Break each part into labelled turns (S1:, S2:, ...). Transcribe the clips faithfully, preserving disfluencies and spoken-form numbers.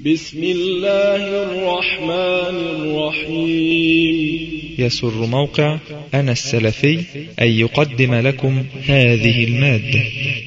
S1: بسم الله الرحمن الرحيم.
S2: يسر موقع أنا السلفي أن يقدم لكم هذه المادة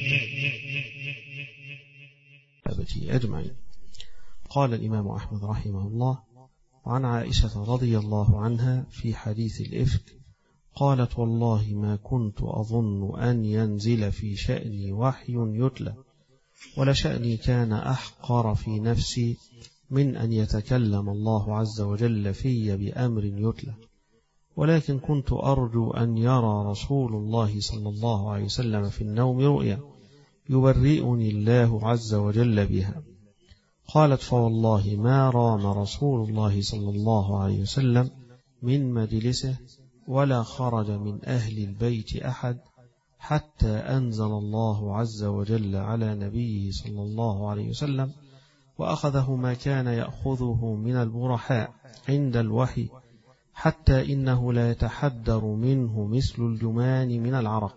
S3: أجمعين. قال الإمام أحمد رحمه الله: عن عائشة رضي الله عنها في حديث الإفك قالت: والله ما كنت أظن أن ينزل في شأني وحي يتلى، ولشأني كان أحقر في نفسي من أن يتكلم الله عز وجل في بأمر يتلى، ولكن كنت أرجو أن يرى رسول الله صلى الله عليه وسلم في النوم رؤيا يبرئني الله عز وجل بها. قالت: فوالله ما رام رسول الله صلى الله عليه وسلم من مجلسه ولا خرج من أهل البيت أحد حتى أنزل الله عز وجل على نبيه صلى الله عليه وسلم وأخذه ما كان يأخذه من البرحاء عند الوحي، حتى إنه لا يتحدر منه مثل الجمان من العرق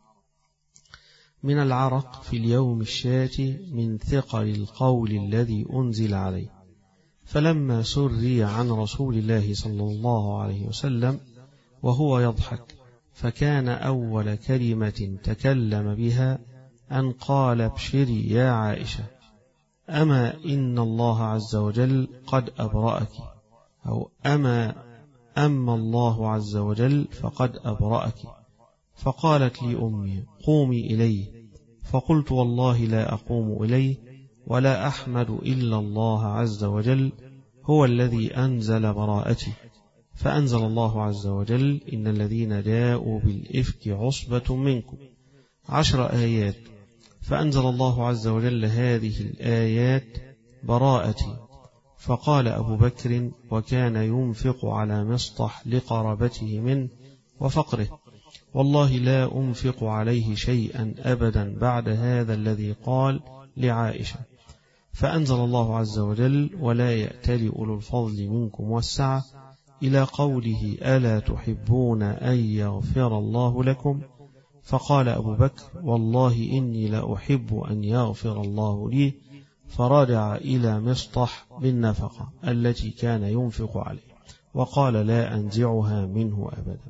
S3: من العرق في اليوم الشاتي من ثقل القول الذي أنزل عليه. فلما سري عن رسول الله صلى الله عليه وسلم وهو يضحك، فكان أول كلمة تكلم بها أن قال: ابشري يا عائشة، أما إن الله عز وجل قد أبرأك، أو أما أما الله عز وجل فقد أبرأك. فقالت لي أمي: قومي إليه. فقلت: والله لا أقوم إليه، ولا أحمد إلا الله عز وجل، هو الذي أنزل براءتي. فأنزل الله عز وجل: إن الذين جاءوا بالإفك عصبة منكم، عشر آيات. فأنزل الله عز وجل هذه الآيات: براءتي. فقال أبو بكر، وكان ينفق على مصطح لقرابته منه وفقره: والله لا أنفق عليه شيئا أبدا بعد هذا الذي قال لعائشة. فأنزل الله عز وجل: ولا يأتل أولو الفضل منكم والسعة، إلى قوله: ألا تحبون أن يغفر الله لكم؟ فقال أبو بكر: والله إني لا أحب أن يغفر الله لي. فرجع إلى مصطح بالنفقة التي كان ينفق عليه، وقال: لا أنزعها منه أبدا.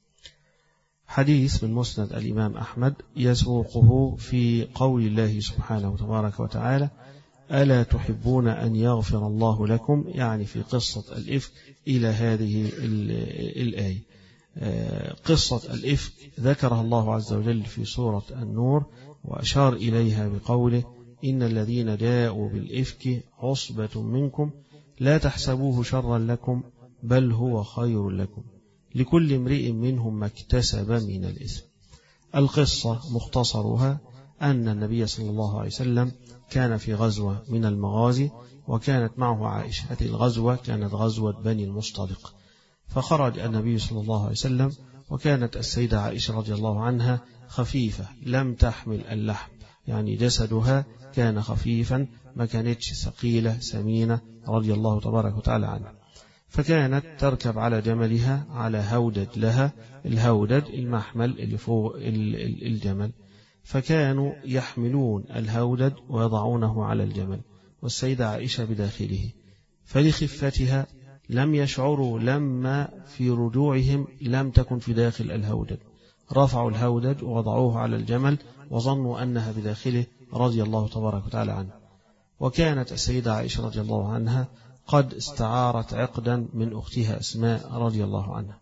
S3: حديث من مسند الإمام أحمد يسوقه في قول الله سبحانه تبارك وتعالى: ألا تحبون أن يغفر الله لكم، يعني في قصة الإفك إلى هذه الآية. قصة الإفك ذكرها الله عز وجل في سورة النور، وأشار إليها بقوله: إن الذين جاءوا بالإفك عصبة منكم لا تحسبوه شرا لكم بل هو خير لكم، لكل امرئ منهم ما اكتسب من الإثم. القصة مختصرها أن النبي صلى الله عليه وسلم كان في غزوة من المغازي، وكانت معه عائشة. هذه الغزوة كانت غزوة بني المصطلق. فخرج النبي صلى الله عليه وسلم، وكانت السيدة عائشة رضي الله عنها خفيفة لم تحمل اللحم، يعني جسدها كان خفيفا، ما كانتش ثقيلة سمينة رضي الله تبارك وتعالى عنها. فكانت تركب على جملها على هودج لها، الهودج المحمل اللي فوق الجمل. فكانوا يحملون الهودج ويضعونه على الجمل، والسيدة عائشة بداخله. فلخفتها لم يشعروا لما في رجوعهم لم تكن في داخل الهودج، رفعوا الهودج ووضعوه على الجمل وظنوا أنها بداخله رضي الله تبارك وتعالى عنه. وكانت السيدة عائشة رضي الله عنها قد استعارت عقدا من أختها أسماء رضي الله عنها،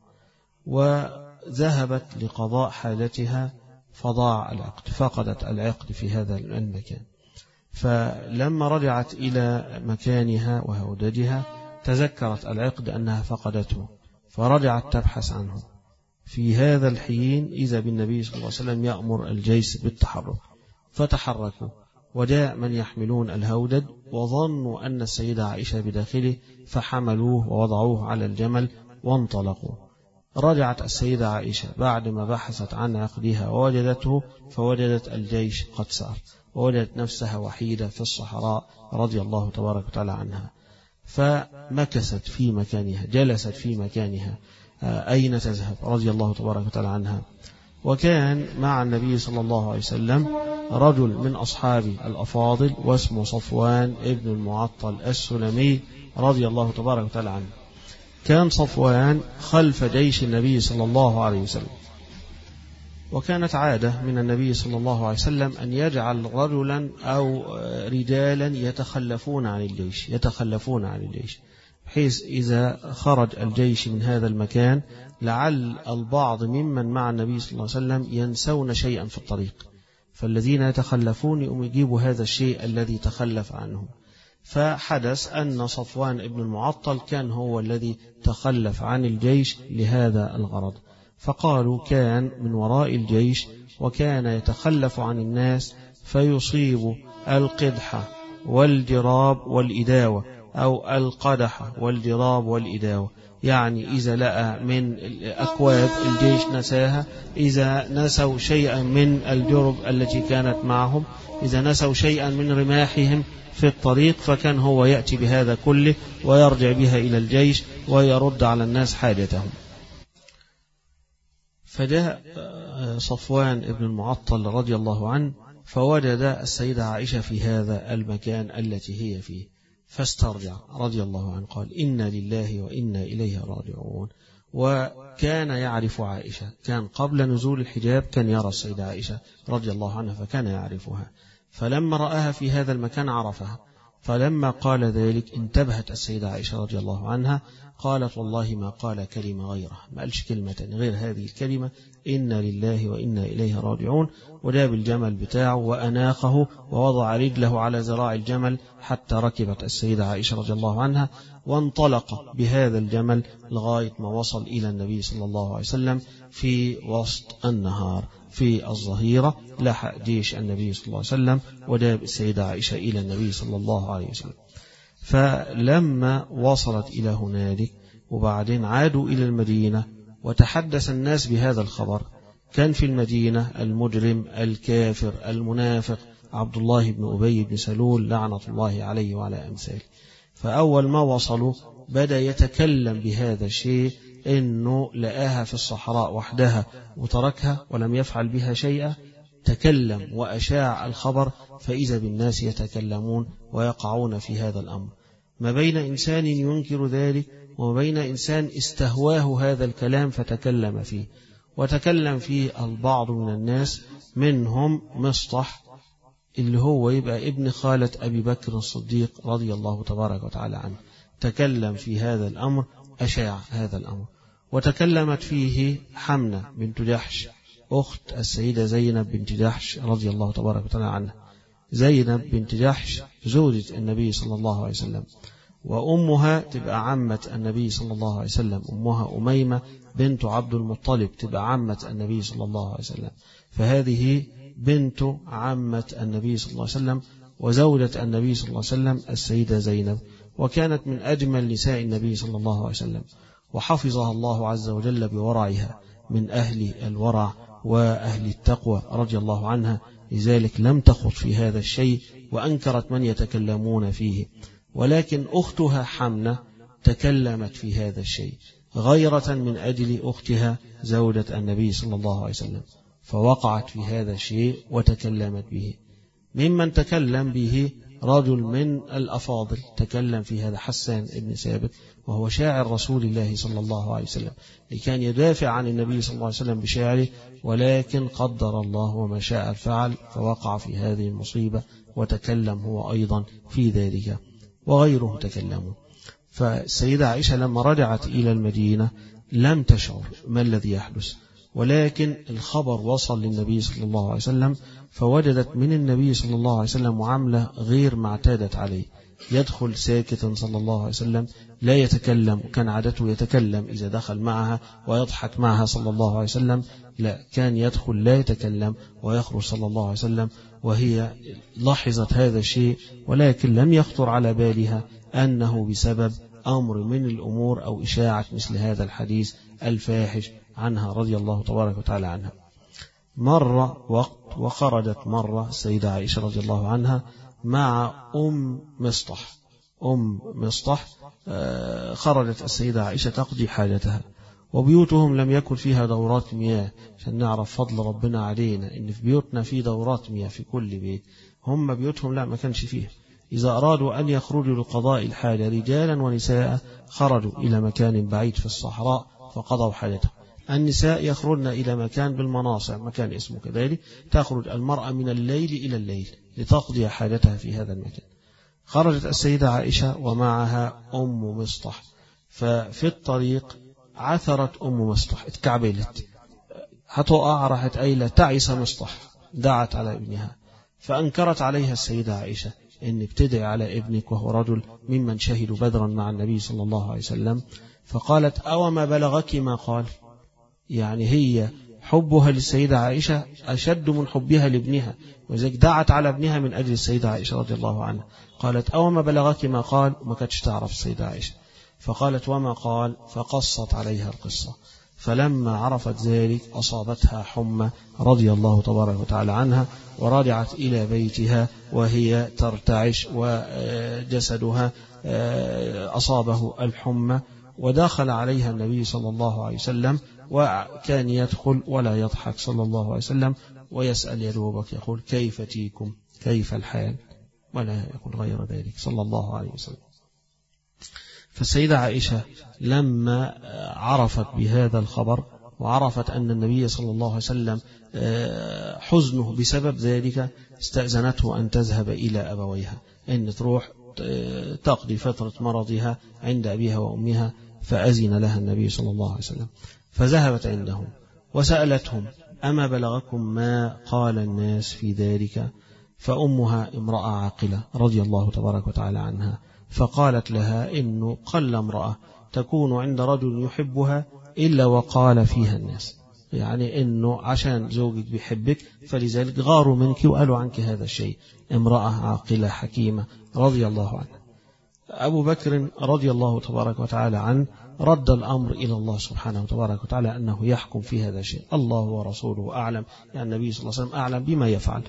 S3: وذهبت لقضاء حاجتها فضاع العقد، فقدت العقد في هذا المكان. فلما رجعت إلى مكانها وهودجها تذكرت العقد أنها فقدته، فرجعت تبحث عنه. في هذا الحين إذا بالنبي صلى الله عليه وسلم يأمر الجيش بالتحرك، فتحركوا وجاء من يحملون الهودج وظنوا أن السيدة عائشة بداخله، فحملوه ووضعوه على الجمل وانطلقوا. رجعت السيدة عائشة بعد ما بحثت عن عقدها ووجدته، فوجدت الجيش قد سار، ووجدت نفسها وحيدة في الصحراء رضي الله تبارك وتعالى عنها. فمكثت في مكانها، جلست في مكانها. أين تذهب رضي الله تبارك وتعالى عنها؟ وكان مع النبي صلى الله عليه وسلم رجل من أصحاب الأفاضل واسمه صفوان ابن المعطل السلمي رضي الله تبارك وتعالى عنه. كان صفوان خلف جيش النبي صلى الله عليه وسلم، وكانت عادة من النبي صلى الله عليه وسلم أن يجعل رجلا أو رجالا يتخلفون عن الجيش يتخلفون عن الجيش بحيث إذا خرج الجيش من هذا المكان لعل البعض ممن مع النبي صلى الله عليه وسلم ينسون شيئا في الطريق، فالذين يتخلفون يقوم يجيبوا هذا الشيء الذي تخلف عنه. فحدث أن صفوان ابن المعطل كان هو الذي تخلف عن الجيش لهذا الغرض، فقالوا كان من وراء الجيش وكان يتخلف عن الناس فيصيب القدح والجراب والإداوة أو القدح والجراب والإداوة، يعني إذا لقى من أكواب الجيش نساها، إذا نسوا شيئا من الجرب التي كانت معهم، إذا نسوا شيئا من رماحهم في الطريق، فكان هو يأتي بهذا كله ويرجع بها إلى الجيش ويرد على الناس حاجتهم. فجاء صفوان ابن المعطل رضي الله عنه فوجد السيدة عائشة في هذا المكان التي هي فيه، فاسترجع رضي الله عنه قال إنا لله وإنا إليه راجعون. وكان يعرف عائشة، كان قبل نزول الحجاب كان يرى السيدة عائشة رضي الله عنها فكان يعرفها، فلما رآها في هذا المكان عرفها، فلما قال ذلك انتبهت السيدة عائشة رضي الله عنها قالت والله ما قال كلمة غيرها، ما قالش كلمة غير هذه الكلمة إنا لله وإنا إليه راجعون، وجاب الجمل بتاعه وأناقه ووضع رجله على ذراع الجمل حتى ركبت السيدة عائشة رضي الله عنها، وانطلق بهذا الجمل لغاية ما وصل إلى النبي صلى الله عليه وسلم في وسط النهار في الظهيرة، لحق جيش النبي صلى الله عليه وسلم وجاب السيدة عائشة إلى النبي صلى الله عليه وسلم. فلما وصلت إلى هنالك وبعدين عادوا إلى المدينة وتحدث الناس بهذا الخبر، كان في المدينة المجرم الكافر المنافق عبد الله بن أبي بن سلول لعنة الله عليه وعلى أمثاله. فأول ما وصلوا بدأ يتكلم بهذا الشيء، إنه لقاها في الصحراء وحدها وتركها ولم يفعل بها شيئا، تكلم وأشاع الخبر، فإذا بالناس يتكلمون ويقعون في هذا الأمر، ما بين إنسان ينكر ذلك وما بين إنسان استهواه هذا الكلام فتكلم فيه. وتكلم فيه البعض من الناس، منهم مصطح اللي هو يبقى ابن خالة أبي بكر الصديق رضي الله تبارك وتعالى عنه، تكلم في هذا الأمر، أشاع هذا الأمر. وتكلمت فيه حمنة بنت جحش أخت السيدة زينب بنت جحش رضي الله تبارك وتعالى عنها. زينب بنت جحش زوجة النبي صلى الله عليه وسلم، وأمها تبقى عمة النبي صلى الله عليه وسلم، أمها أميمة بنت عبد المطلب تبقى عمة النبي صلى الله عليه وسلم، فهذه بنت عمة النبي صلى الله عليه وسلم وزوجة النبي صلى الله عليه وسلم السيدة زينب، وكانت من أجمل نساء النبي صلى الله عليه وسلم، وحفظها الله عز وجل بورعها، من أهل الورع وأهل التقوى رضي الله عنها، لذلك لم تخط في هذا الشيء وأنكرت من يتكلمون فيه. ولكن أختها حمنة تكلمت في هذا الشيء غيرة من أجل أختها زوجة النبي صلى الله عليه وسلم، فوقعت في هذا الشيء وتكلمت به. ممن تكلم به رجل من الأفاضل تكلم في هذا حسان بن ثابت، وهو شاعر رسول الله صلى الله عليه وسلم، اللي كان يدافع عن النبي صلى الله عليه وسلم بشعره، ولكن قدر الله وما شاء فعل فوقع في هذه المصيبة وتكلم هو أيضا في ذلك، وغيره تكلموا. فالسيدة عائشة لما رجعت إلى المدينة لم تشعر ما الذي يحدث، ولكن الخبر وصل للنبي صلى الله عليه وسلم، فوجدت من النبي صلى الله عليه وسلم معاملة غير معتادة عليه، يدخل ساكتا صلى الله عليه وسلم لا يتكلم، كان عادته يتكلم إذا دخل معها ويضحك معها صلى الله عليه وسلم، لا كان يدخل لا يتكلم ويخرج صلى الله عليه وسلم، وهي لاحظت هذا الشيء ولكن لم يخطر على بالها أنه بسبب أمر من الأمور أو إشاعة مثل هذا الحديث الفاحش عنها رضي الله تبارك وتعالى عنها. مرة وقت وخرجت مرة السيدة عائشة رضي الله عنها مع أم مصطح. أم مصطح خرجت السيدة عائشة تقضي حاجتها، وبيوتهم لم يكن فيها دورات مياه، عشان نعرف فضل ربنا علينا إن في بيوتنا في دورات مياه في كل بيت. هم بيوتهم لا ما كانش فيها. إذا أرادوا أن يخرجوا لقضاء الحاجة رجالا ونساء خرجوا إلى مكان بعيد في الصحراء فقضوا حاجتهم. النساء يخرجن إلى مكان بالمناصع، مكان اسمه كذلك، تخرج المرأة من الليل إلى الليل لتقضي حاجتها في هذا المكان. خرجت السيدة عائشة ومعها أم مصطح، ففي الطريق عثرت أم مصطح، اتكعبلت هتقع، راحت قايلة تعس مصطح، دعت على ابنها، فأنكرت عليها السيدة عائشة إنك تدعي على ابنك وهو رجل ممن شهدوا بدرا مع النبي صلى الله عليه وسلم. فقالت أو ما بلغك ما قال، يعني هي حبها للسيدة عائشة أشد من حبها لابنها، وذلك دعت على ابنها من أجل السيدة عائشة رضي الله عنها. قالت أو ما بلغك ما قال، وما كانتش تعرف السيدة عائشة. فقالت وما قال، فقصت عليها القصة. فلما عرفت ذلك أصابتها حمى رضي الله تبارك وتعالى عنها، ورجعت إلى بيتها وهي ترتعش وجسدها أصابه الحمى. ودخل عليها النبي صلى الله عليه وسلم، وكان يدخل ولا يضحك صلى الله عليه وسلم، ويسأل يدوبك يقول كيف تيكم، كيف الحال، ولا يقول غير ذلك صلى الله عليه وسلم. فالسيدة عائشة لما عرفت بهذا الخبر وعرفت أن النبي صلى الله عليه وسلم حزنه بسبب ذلك، استأذنته أن تذهب إلى أبويها، أن تروح تقضي فترة مرضها عند أبيها وأمها. فأذن لها النبي صلى الله عليه وسلم، فذهبت عندهم وسألتهم أما بلغكم ما قال الناس في ذلك؟ فأمها امرأة عاقلة رضي الله تبارك وتعالى عنها، فقالت لها إنه قل امرأة تكون عند رجل يحبها إلا وقال فيها الناس، يعني إنه عشان زوجك بيحبك فلذلك غاروا منك وقالوا عنك هذا الشيء. امرأة عاقلة حكيمة رضي الله عنها. أبو بكر رضي الله تبارك وتعالى عنه رد الأمر إلى الله سبحانه وتبارك وتعالى أنه يحكم في هذا الشيء، الله ورسوله أعلم، يعني النبي صلى الله عليه وسلم أعلم بما يفعل.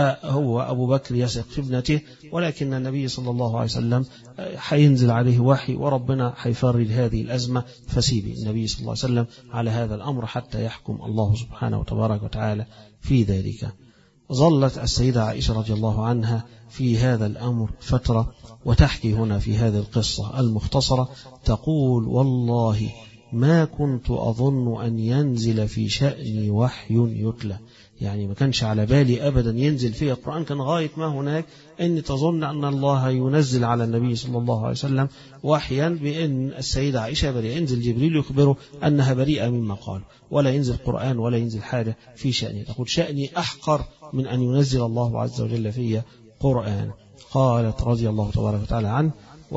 S3: فهو أبو بكر يثق في ابنته، ولكن النبي صلى الله عليه وسلم حينزل عليه وحي وربنا حيفرج هذه الأزمة، فسيب النبي صلى الله عليه وسلم على هذا الأمر حتى يحكم الله سبحانه وتبارك وتعالى في ذلك. ظلت السيدة عائشة رضي الله عنها في هذا الأمر فترة، وتحكي هنا في هذه القصة المختصرة تقول والله ما كنت أظن أن ينزل في شأني وحي يتلى، يعني ما كانش على بالي أبدا ينزل فيه القرآن، كان غاية ما هناك أن تظن أن الله ينزل على النبي صلى الله عليه وسلم وحيا بأن السيدة عائشة بريئة، ينزل جبريل يخبره أنها بريئة مما قال، ولا ينزل قرآن ولا ينزل حاجة في شأني. تقول شأني أحقر من أن ينزل الله عز وجل في قرآن. قالت رضي الله تبارك وتعالى عنه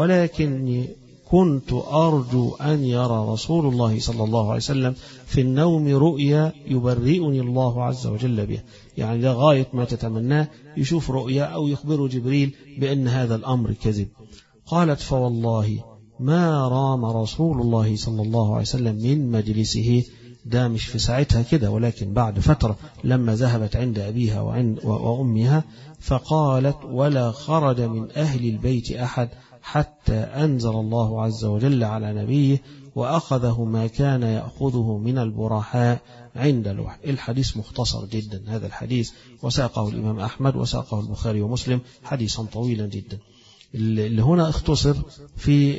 S3: ولكني كنت أرجو أن يرى رسول الله صلى الله عليه وسلم في النوم رؤيا يبرئني الله عز وجل بها، يعني ده غاية ما تتمناه، يشوف رؤيا أو يخبر جبريل بأن هذا الأمر كذب. قالت فوالله ما رام رسول الله صلى الله عليه وسلم من مجلسه، ده مش في ساعتها كده، ولكن بعد فترة لما ذهبت عند أبيها وعند وأمها، فقالت ولا خرج من أهل البيت أحد حتى أنزل الله عز وجل على نبيه وأخذه ما كان يأخذه من البرحاء عند الوحي. الحديث مختصر جدا هذا الحديث، وساقه الإمام أحمد وساقه البخاري ومسلم حديثا طويلا جدا. اللي هنا اختصر في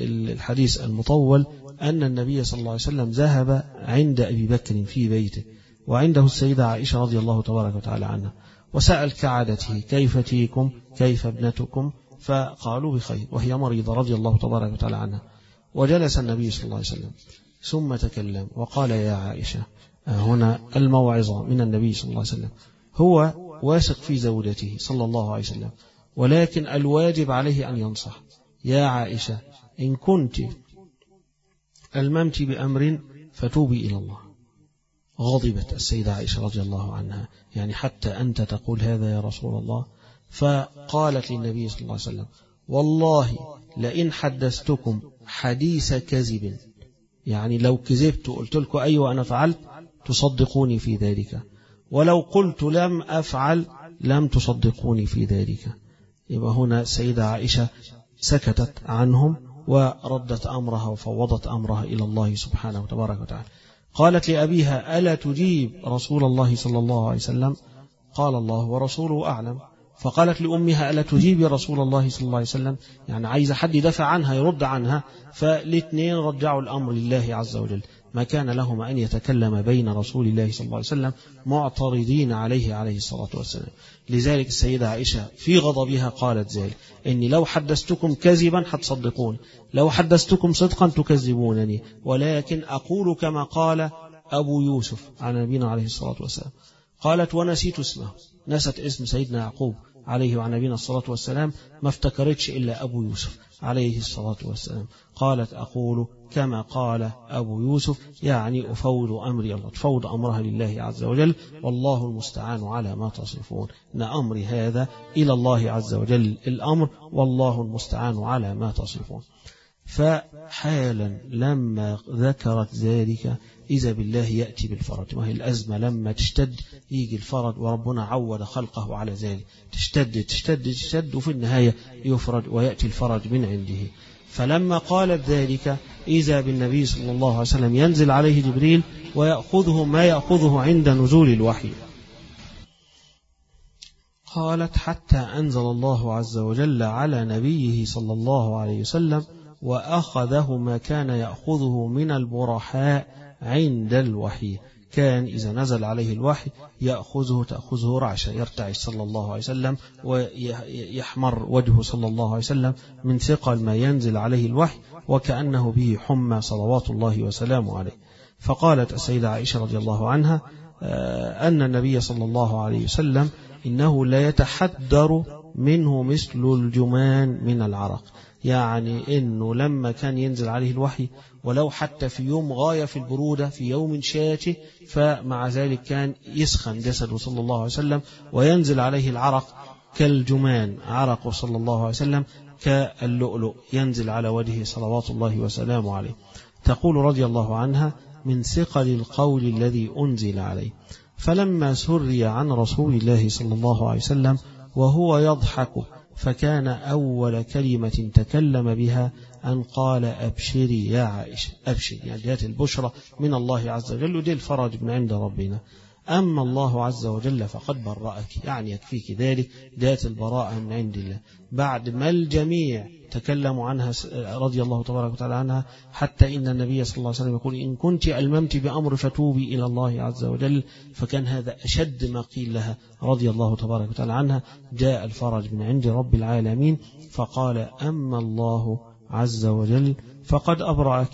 S3: الحديث المطول أن النبي صلى الله عليه وسلم ذهب عند أبي بكر في بيته، وعنده السيدة عائشة رضي الله تبارك وتعالى عنها، وسأل كعادته كيف تيكم، كيف ابنتكم، فقالوا بخير وهي مريضة رضي الله تبارك وتعالى عنها. وجلس النبي صلى الله عليه وسلم ثم تكلم وقال يا عائشة، هنا الموعظة من النبي صلى الله عليه وسلم، هو واثق في زوجته صلى الله عليه وسلم، ولكن الواجب عليه أن ينصح. يا عائشة إن كنت الممت بأمر فتوبي إلى الله. غضبت السيدة عائشة رضي الله عنها، يعني حتى أنت تقول هذا يا رسول الله؟ فقالت للنبي صلى الله عليه وسلم والله لئن حدثتكم حديث كذب، يعني لو كذبت وقلت لكم أيوة أنا فعلت تصدقوني في ذلك، ولو قلت لم أفعل لم تصدقوني في ذلك. يبقى هنا السيدة عائشة سكتت عنهم وردت أمرها وفوضت أمرها إلى الله سبحانه وتبارك وتعالى. قالت لأبيها: ألا تجيب رسول الله صلى الله عليه وسلم؟ قال: الله ورسوله أعلم. فقالت لأمها: ألا تجيب رسول الله صلى الله عليه وسلم؟ يعني عايزة حد يدافع عنها يرد عنها. فالاثنين رجعوا الأمر لله عز وجل، ما كان لهما أن يتكلم بين رسول الله صلى الله عليه وسلم معترضين عليه عليه الصلاة والسلام. لذلك السيدة عائشة في غضبها قالت ذلك: إني لو حدثتكم كذبا هتصدقون، لو حدثتكم صدقا تكذبونني، ولكن أقول كما قال أبو يوسف على نبينا عليه الصلاة والسلام. قالت: ونسيت اسمه، نست اسم سيدنا يعقوب عليه وعلى نبينا الصلاة والسلام، ما افتكرتش إلا أبو يوسف عليه الصلاة والسلام. قالت: أقول كما قال أبو يوسف، يعني أفوض أمري الله، تفوض أمرها لله عز وجل، والله المستعان على ما تصفون. إن أمري هذا إلى الله عز وجل الأمر، والله المستعان على ما تصفون. فحالا لما ذكرت ذلك إذا بالله يأتي بالفرج. وهي الأزمة لما تشتد يجي الفرج، وربنا عود خلقه على ذلك، تشتد تشتد تشتد وفي النهاية يفرج ويأتي الفرج من عنده. فلما قالت ذلك إذا بالنبي صلى الله عليه وسلم ينزل عليه جبريل ويأخذه ما يأخذه عند نزول الوحي. قالت: حتى أنزل الله عز وجل على نبيه صلى الله عليه وسلم وأخذه ما كان يأخذه من البرحاء عند الوحي. كان إذا نزل عليه الوحي يأخذه تأخذه رعشة، يرتعش صلى الله عليه وسلم ويحمر وجهه صلى الله عليه وسلم من ثقل ما ينزل عليه الوحي، وكأنه به حمى صلوات الله وسلامه عليه. فقالت السيدة عائشة رضي الله عنها أن النبي صلى الله عليه وسلم إنه لا يتحدر منه مثل الجمان من العرق، يعني إنه لما كان ينزل عليه الوحي ولو حتى في يوم غاية في البرودة في يوم شاته، فمع ذلك كان يسخن جسده صلى الله عليه وسلم وينزل عليه العرق كالجمان، عرقه صلى الله عليه وسلم كاللؤلؤ ينزل على وجهه صلوات الله وسلامه عليه. تقول رضي الله عنها: من ثقل القول الذي أنزل عليه. فلما سري عن رسول الله صلى الله عليه وسلم وهو يضحك، فكان أول كلمة تكلم بها أن قال: أبشري يا عائشة، أبشري، يعني جاءت البشرى من الله عز وجل، ودي الفرج من عند ربنا. أما الله عز وجل فقد برأك، يعني يكفيك ذلك، جاءت البراءة من عند الله بعد ما الجميع تكلموا عنها رضي الله تبارك وتعالى عنها، حتى إن النبي صلى الله عليه وسلم يقول: إن كنت ألممت بأمر فتوبي إلى الله عز وجل. فكان هذا أشد ما قيل لها رضي الله تبارك وتعالى عنها. جاء الفرج من عند رب العالمين، فقال: أما الله عز وجل فقد أبرأك.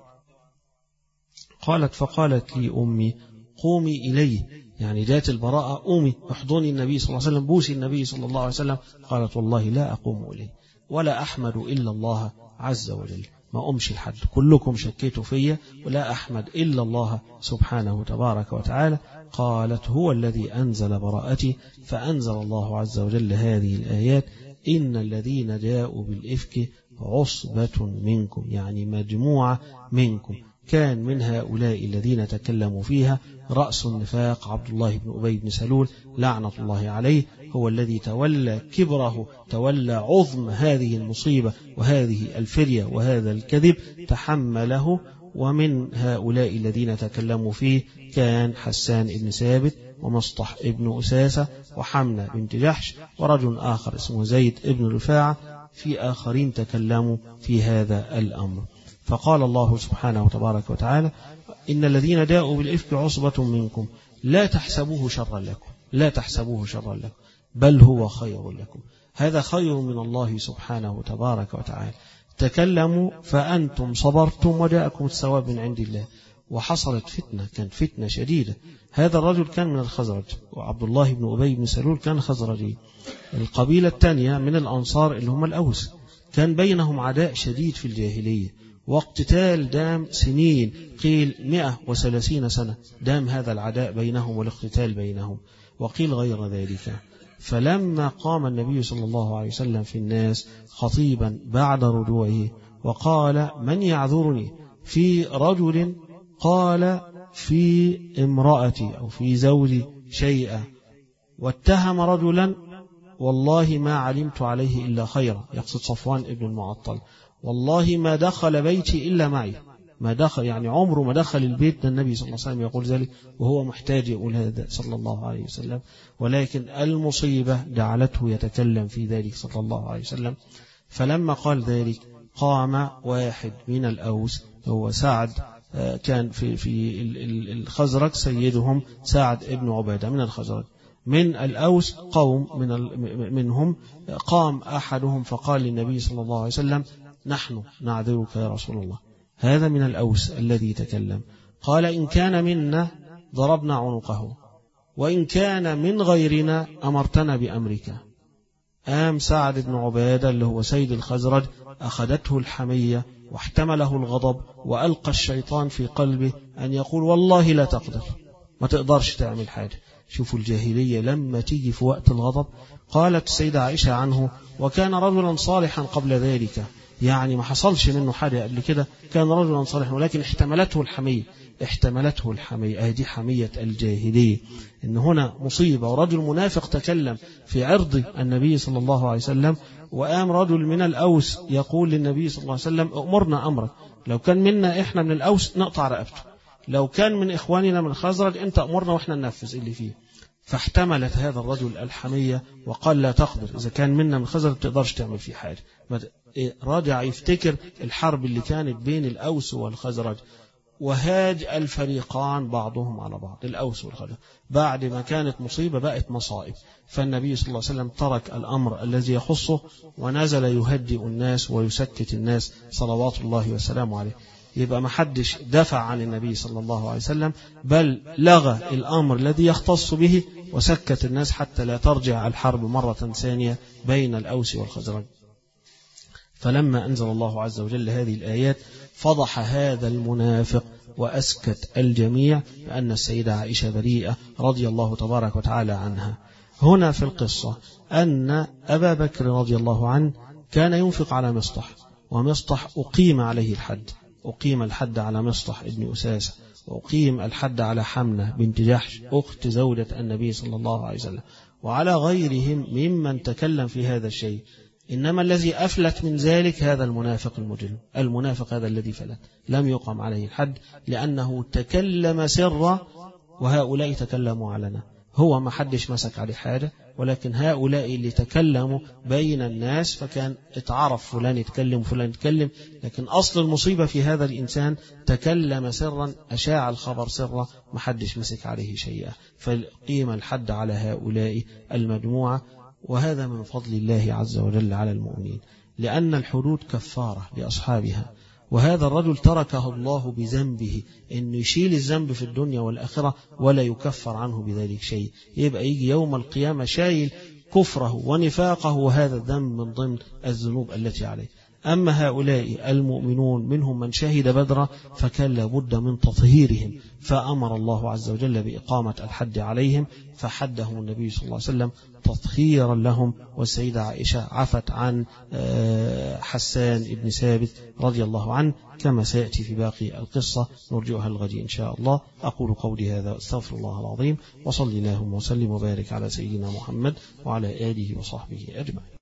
S3: قالت: فقالت لي أمي: قومي إليه، يعني جاءت البراءة، قومي احضني النبي صلى الله عليه وسلم، بوسي النبي صلى الله عليه وسلم. قالت: والله لا أقوم إليه ولا أحمد إلا الله عز وجل، ما أمشي الحد، كلكم شكيتوا فيا، ولا أحمد إلا الله سبحانه تبارك وتعالى. قالت: هو الذي أنزل براءتي. فأنزل الله عز وجل هذه الآيات: إن الذين جاءوا بالإفك عصبة منكم، يعني مجموعة منكم. كان من هؤلاء الذين تكلموا فيها رأس النفاق عبد الله بن أبي بن سلول لعنة الله عليه، هو الذي تولى كبره، تولى عظم هذه المصيبة وهذه الفرية وهذا الكذب، تحمله. ومن هؤلاء الذين تكلموا فيه كان حسان بن ثابت ومصطح بن أساسة وحمنة بنت جحش ورجل آخر اسمه زيد بن رفاعة، في آخرين تكلموا في هذا الأمر. فقال الله سبحانه وتبارك وتعالى: إن الذين جاءوا بالإفك عصبة منكم لا تحسبوه شرا لكم، لا تحسبوه شرا لكم، بل هو خير لكم. هذا خير من الله سبحانه وتبارك وتعالى. تكلموا فأنتم صبرتم وجاءكم الثواب من عند الله. وحصلت فتنة، كانت فتنة شديدة. هذا الرجل كان من الخزرج، وعبد الله بن أبي بن سلول كان خزرجي. القبيلة الثانية من الأنصار اللي هم الأوس، كان بينهم عداء شديد في الجاهلية، واقتتال دام سنين، قيل مئة وثلاثين سنة دام هذا العداء بينهم والاقتتال بينهم، وقيل غير ذلك. فلما قام النبي صلى الله عليه وسلم في الناس خطيبا بعد رجوعه وقال: من يعذرني في رجل قال في امرأتي أو في زوجي شيئا، واتهم رجلا والله ما علمت عليه إلا خيرا، يقصد صفوان ابن المعطل، والله ما دخل بيتي إلا معي، ما دخل يعني عمره ما دخل البيت. النبي صلى الله عليه وسلم يقول ذلك وهو محتاج يقول هذا صلى الله عليه وسلم، ولكن المصيبة جعلته يتكلم في ذلك صلى الله عليه وسلم. فلما قال ذلك قام واحد من الأوس، هو سعد، كان في في الخزرج سيدهم سعد ابن عبادة من الخزرج، من الأوس قوم من منهم، قام أحدهم فقال للنبي صلى الله عليه وسلم نحن نعذرك يا رسول الله. هذا من الأوس الذي تكلم. قال إن كان منا ضربنا عنقه وإن كان من غيرنا أمرتنا بأمرك. قام سعد بن عبادة اللي هو سيد الخزرج أخذته الحمية واحتمله الغضب وألقى الشيطان في قلبه أن يقول والله لا تقدر، ما تقدرش تعمل حاجة. شوفوا الجاهلية لما تيجي في وقت الغضب. قالت السيدة عائشة عنه وكان رجلا صالحا قبل ذلك، يعني ما حصلش منه حاجة قبل كده، كان رجلا صالحا ولكن احتملته الحمية، احتملته الحمية. هذه حمية الجاهلية، إن هنا مصيبة ورجل منافق تكلم في عرض النبي صلى الله عليه وسلم، وقام رجل من الأوس يقول للنبي صلى الله عليه وسلم أمرنا أمرك، لو كان منا إحنا من الأوس نقطع رقبته، لو كان من إخواننا من الخزرج أنت أمرنا وإحنا ننفذ اللي فيه. فاحتملت هذا الرجل الحمية وقال لا تقدر، إذا كان منا من الخزرج تقدرش تعمل فيه حاجة. رجع يفتكر الحرب اللي كانت بين الأوس والخزرج، وهاج الفريقان بعضهم على بعض، الأوس والخزرج، بعد ما كانت مصيبة بقت مصائب. فالنبي صلى الله عليه وسلم ترك الأمر الذي يخصه ونزل يهدئ الناس ويسكت الناس صلوات الله وسلامه عليه. يبقى ما حدش دفع عن النبي صلى الله عليه وسلم، بل لغى الأمر الذي يختص به وسكت الناس حتى لا ترجع الحرب مرة ثانية بين الأوس والخزرج. فلما أنزل الله عز وجل هذه الآيات فضح هذا المنافق وأسكت الجميع بأن السيدة عائشة بريئة رضي الله تبارك وتعالى عنها. هنا في القصة أن أبا بكر رضي الله عنه كان ينفق على مصطح، ومصطح أقيم عليه الحد، أقيم الحد على مصطح ابن أساسة، وأقيم الحد على حمنة بنت جحش أخت زوجة النبي صلى الله عليه وسلم، وعلى غيرهم ممن تكلم في هذا الشيء. إنما الذي أفلت من ذلك هذا المنافق المجرم، المنافق هذا الذي فلت لم يقم عليه الحد لأنه تكلم سرا وهؤلاء تكلموا علنا. هو ما حدش مسك عليه حاجة، ولكن هؤلاء اللي تكلموا بين الناس، فكان اتعرف فلان يتكلم وفلان يتكلم، لكن أصل المصيبة في هذا الإنسان تكلم سرا أشاع الخبر سرا، ما حدش مسك عليه شيئا، فقيم الحد على هؤلاء المجموعة. وهذا من فضل الله عز وجل على المؤمنين، لأن الحدود كفارة لأصحابها. وهذا الرجل تركه الله بذنبه، إنه يشيل الذنب في الدنيا والآخرة ولا يكفر عنه بذلك شيء، يبقى يجي يوم القيامة شايل كفره ونفاقه وهذا الذنب من ضمن الذنوب التي عليه. أما هؤلاء المؤمنون منهم من شهد بدرا فكان لابد من تطهيرهم، فأمر الله عز وجل بإقامة الحد عليهم، فحدهم النبي صلى الله عليه وسلم تطهيرا لهم. والسيدة عائشة عفت عن حسان ابن ثابت رضي الله عنه كما سيأتي في باقي القصة، نرجعها الغد إن شاء الله. أقول قولي هذا استغفر الله العظيم، وصلي اللهم وسلم وبارك على سيدنا محمد وعلى آله وصحبه أجمعين.